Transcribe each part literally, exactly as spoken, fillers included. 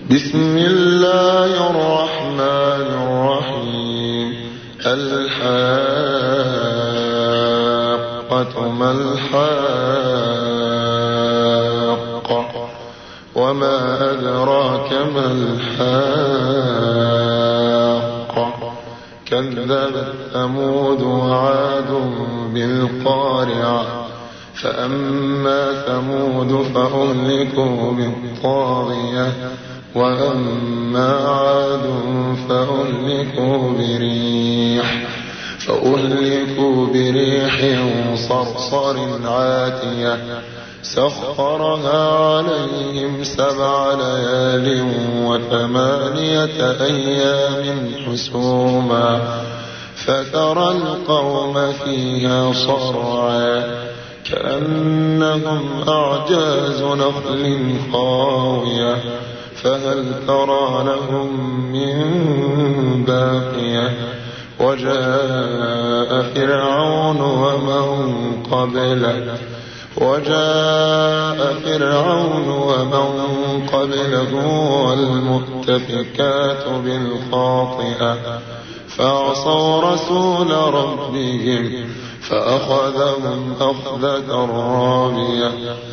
بسم الله الرحمن الرحيم. الحاقة ما الحاقة وما أدراك ما الحاقة كذبت ثمود وعاد بالقارعة فأما ثمود فأهلكوا بالطاغية وأما عاد فأهلكوا بريح فأهلكوا بريح صرصر عاتية سخرها عليهم سبع ليال وثمانية أيام حسوما فترى القوم فيها صرعا كأنهم أعجاز نخل خاوية فهل ترى لهم من باقية وجاء فرعون ومن قبله وجاء فرعون ومن قبله والمؤتفكات بالخاطئة فعصوا رسول ربهم فأخذهم أخذة رابية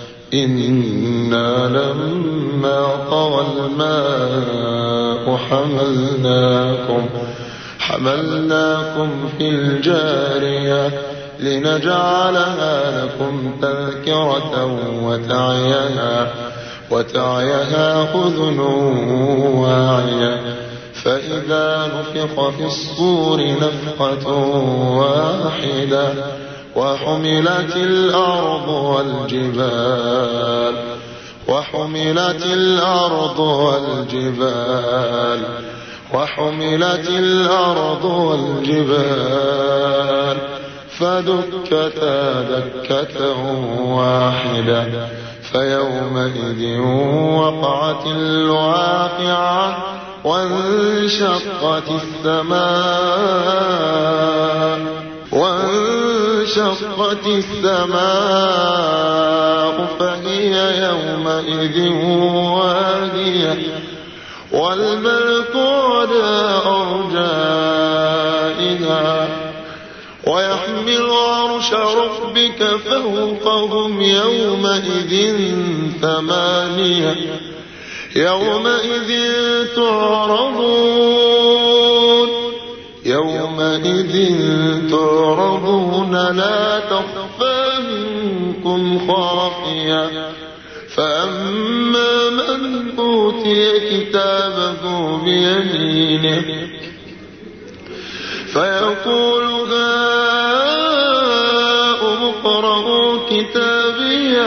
إنا لما طغى الماء حملناكم حملناكم في الجارية لنجعلها لكم تذكرة وتعيها وتعيها أذن واعية فإذا نفخ في الصور نفخة واحدة وحملت الأرض والجبال وحملت الأرض والجبال وحملت الأرض والجبال فدكتا دكة واحدة فيومئذ وقعت الواقعة وانشقت السماء وانشقت السماء فهي يومئذ واهية والملك على أرجائها ويحمل عرش ربك فوقهم يومئذ ثمانية يومئذ تعرضون يومئذ تعرضون لا تخفى منكم خافية فأما من أوتي كتابه بيمينه فيقول هاؤم اقرءوا كتابيه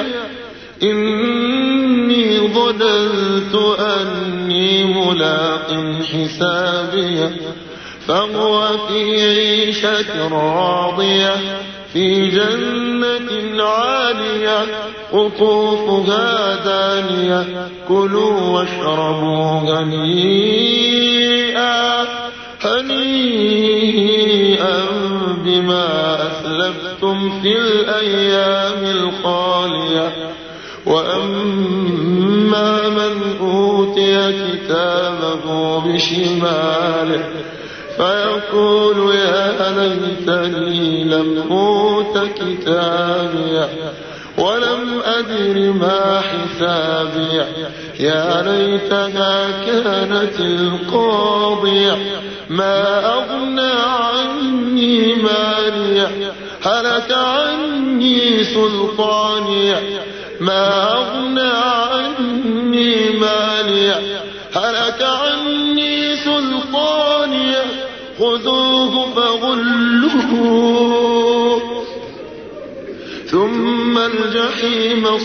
إني ظننت أني ملاق حسابيه فهو في عيشة راضية في جنة عالية قطوفها دانية كلوا واشربوا هنيئا هنيئا بما أسلفتم في الأيام الخالية وأما من أوتي كتابه بشماله فيقول يا ليتني لم أوت كتابيه ولم أدر ما حسابيه يا ليتها كانت القاضية ما أغنى عني ماليه هلك عني سلطانيه ما أغنى عني ماليه هلك عني سلطانيه خذوه فغلوه ثم الجحيم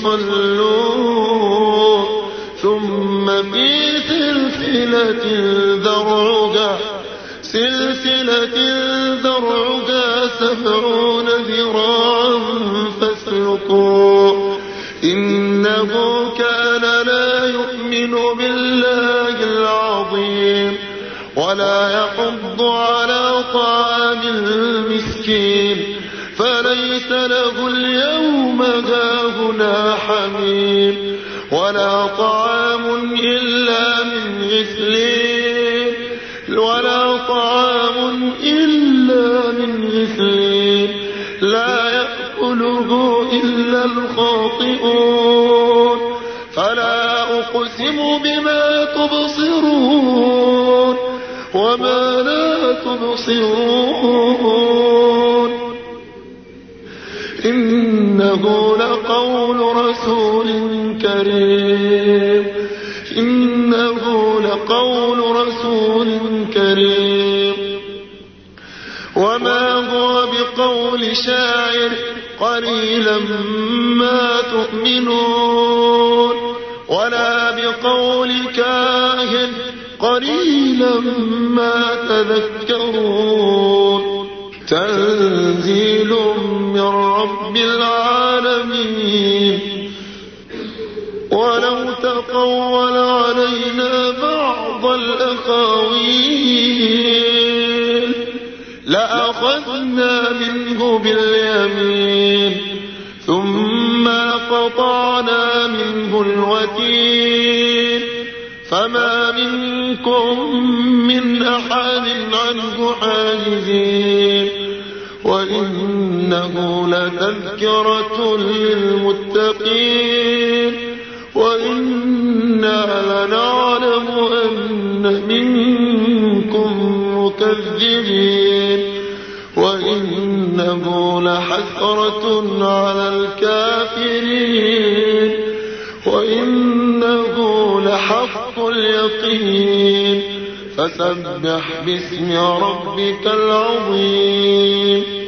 صلوه ثم في سلسلة ذرعها سلسلة ذرعها سبعون ذراعا فاسلكوه إنه كان لا يؤمن بالله العظيم ولا يحض على طعام المسكين فليس له اليوم هاهنا حميم ولا طعام إلا من غسلين ولا طعام إلا من غسلين لا يأكله إلا الخاطئون فلا أقسم بما تبصرون وما لا تبصرون إنه لقول رسول كريم إنه لقول رسول كريم وما هو بقول شاعر قليلا ما تؤمنون ولا بقول كاهن قليلا ما تذكرون تنزيل من رب العالمين ولو تقول علينا بعض الأقاويل لأخذنا منه باليمين ثم لقطعنا منه الوتين فما منكم من أحد عنه حاجزين وإنه لتذكرة للمتقين وإنا لنعلم أن منكم مكذبين وإنه لحسرة على الكافرين وإنه لحق اليقين فسبح باسم ربك العظيم